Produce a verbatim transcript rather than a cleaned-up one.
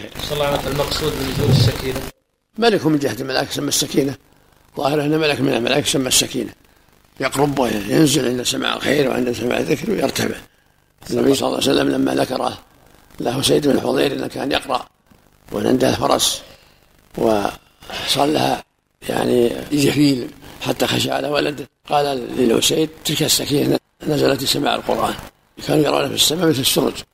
صلى الله عليه وسلم المقصود بنزول السكينة ملك من جهة الملائكة يسمى السكينة، ظاهره أن ملك من الملائكة يسمى السكينة، يقرب وينزل عند سماع الخير وعند سماع الذكر ويرتفع. النبي صلى الله عليه وسلم لما ذكر له سيد بن الحضير أنه كان يقرأ وعنده الفرس وصلها يعني جفيل حتى خشى على ولده، قال للأسيد تلك السكينة نزلت سماع القرآن، كانوا يرون في السماء مثل السرج